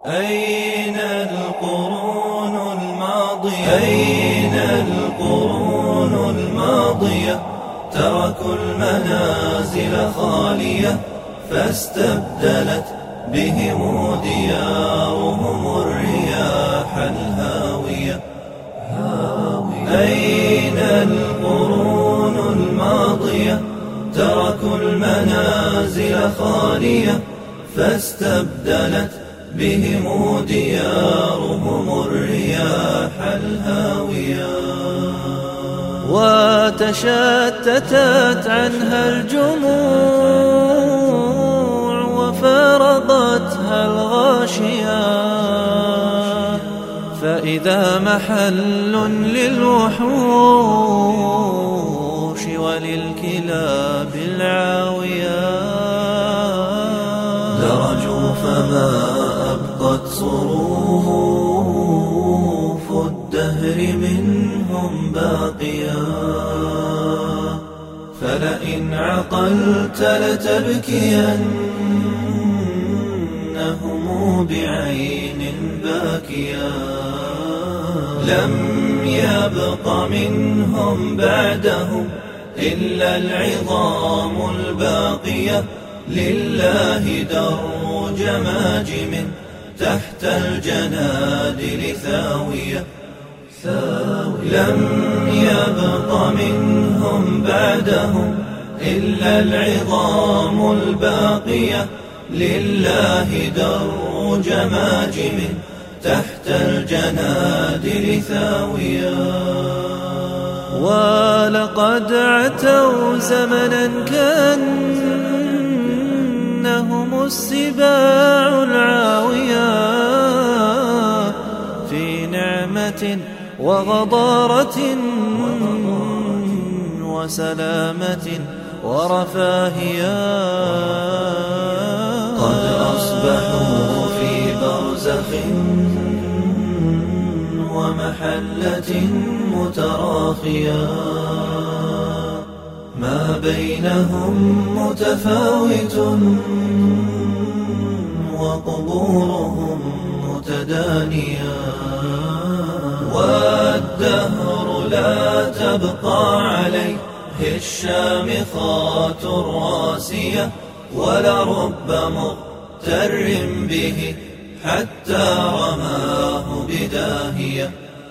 أين القرون الماضية؟ أين القرون الماضية؟ تركوا المنازل خالية، فاستبدلت بهم ديارهم الرياح الهاوية. أين القرون الماضية؟ تركوا المنازل خالية، فاستبدلت بهم ديارهم الرياح الهاوية. وتشتتت عنها الجموع، وفارضتها الغاشية، فإذا محل للوحوش وللكلاب العاوية. درجوا فما أبقت صروف الدهر منهم باقيا، فلئن عقلت لتبكينهم بعين باكيا. لم يبق منهم بعدهم إلا العظام الباقية، لله در جماجم تحت الجنادل ثاوية. لم يبق منهم بعدهم إلا العظام الباقية، لله در جماجم تحت الجنادل ثاوية. ولقد عتوا زمنا كأنهم السباع العاوية، في نعمة وغضارة وسلامة ورفاهية. قد أصبحوا في برزخ ومحلة متراخية، ما بينهم متفاوت وقبورهم متدانية. والدهر لا تبقى عليه الشامخات الراسية، ولرب مغتر به حتى رماه بداهية.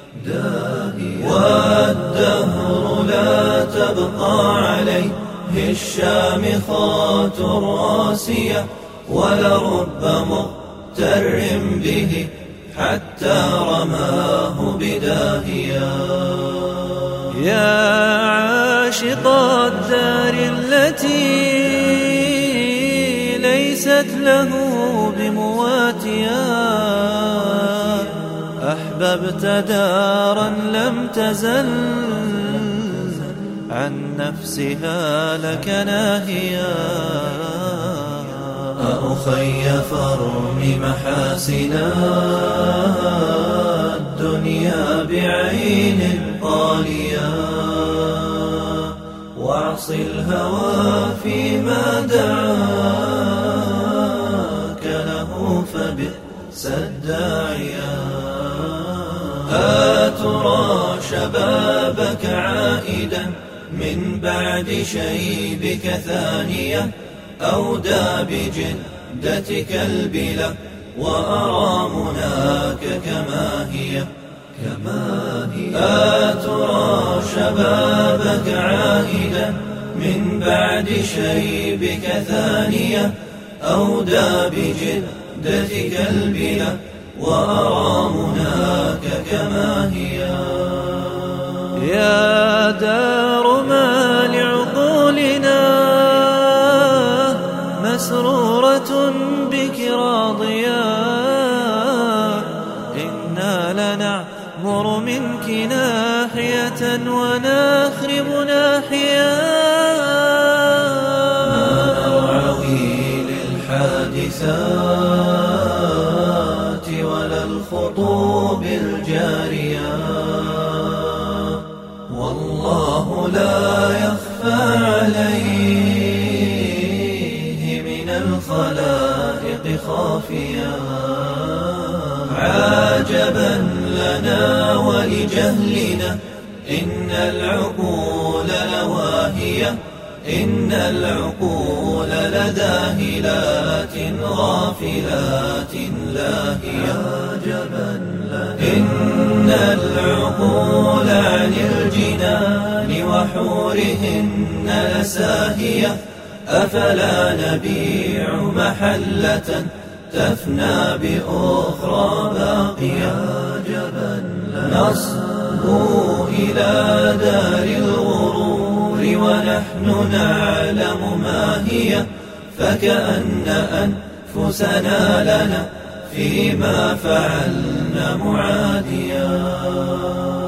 والدهر لا تبقى عليه الشامخات الراسية، ولرب مغتر به حتى رماه بداهية. يا عاشق الدار التي ليست له بمواتيا، أحببت دارا لم تزل عن نفسها لك ناهيا. أخي فارم محاسنا الدنيا بعين طالية، واعص الهوى فيما دعاك له فبئس الداعية. أترى شبابك عائدا من بعد شيبك ثانية، أودى بجدتك البلا وأرى مناك كما هي. أترى شبابك عائدا من بعد شيبك ثانية، أودى بجدتك البلا وأرى مناك كما هي. يا دار ما لعقولنا مسرورة بك راضية، إنا لنعمر منك ناحية ونخرب ناحية. ما نرعوي للحادثات ولا الخطوب الجارية، والله لا يخفى عليه من الخلائق خافيا. عجبا لنا ولجهلنا إن العقول لواهية إن العقول لذاهلات غافلات لاهية عجبا لنا إن العقول عن الجنان وحورهن لساهية أفلا نبيع محلة تفنى بأخرى باقية عجبا لنا نصبو إلى دار الغرور ونحن نعلم ما هي فكأن أنفسنا لنا فيما فعلنا معاديا